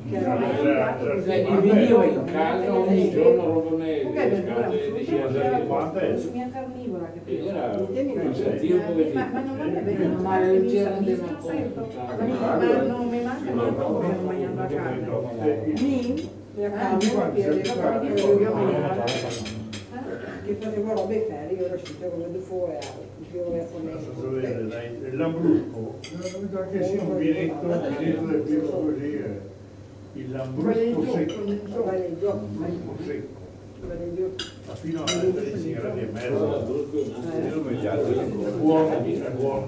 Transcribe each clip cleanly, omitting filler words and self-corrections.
che mi veniva in casa ogni giorno roba le scatole di mia carnivora che era un sentire un pochettino. ma non va bene, ma c'era un tema ma non mi manca niente perché non mangiando la carne. Mia carne che facevo robe ferie, io ero uscita come due fuori, l'Ambrusco, anche se un vinetto del primo così, il Lambrusco secco, ma fino a 13 gradi e mezzo, buono, è buono.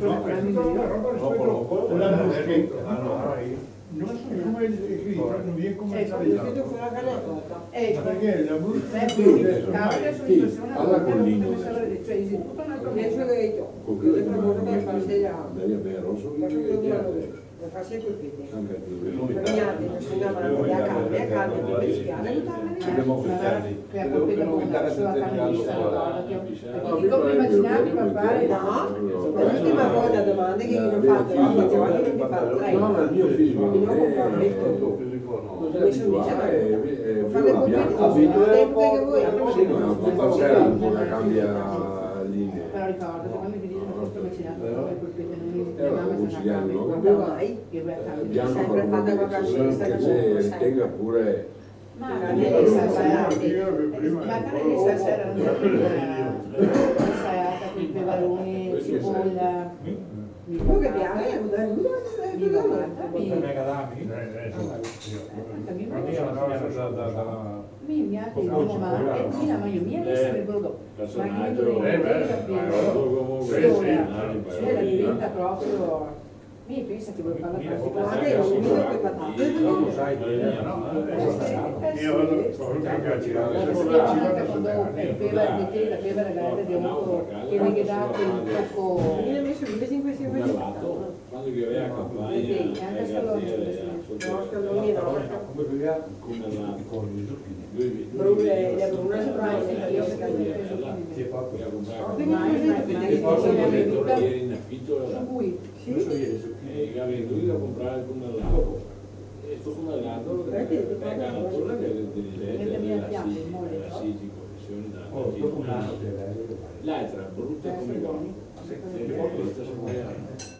Non so come non viene commercializzato. Perché l'Ambrusco alla collina lo fa sempre qui. Caminate, non si andavano a carne, a carne, per peschiare, come immaginavi papà? no, l'ultima volta domande che io ho fatto, io facevo anche 23. no, ma il mio figlio Mi devo comprare un metro. Mi sono dice, fare le competizioni, non tempo che voi. una cambia linea. Però ricordo, quando mi dicono questo macinato, poi colpite non Come mai? Bianco Sempre fatta con la che scelta se tenga pure ma non è che stasera non passata con i peperoni, cipolla. Tu che piace? Diventa proprio mi pensa che vuoi parlare Guarda, io non mi do quei patate. la pevera grande di un che mi dato un poco Mi ha messo 1500 quando che aveva campagna ieri in affitto sì? e ha venuto a comprare il cunellato e sto cunellato è una torre che è della Sigi l'altra brutta come questa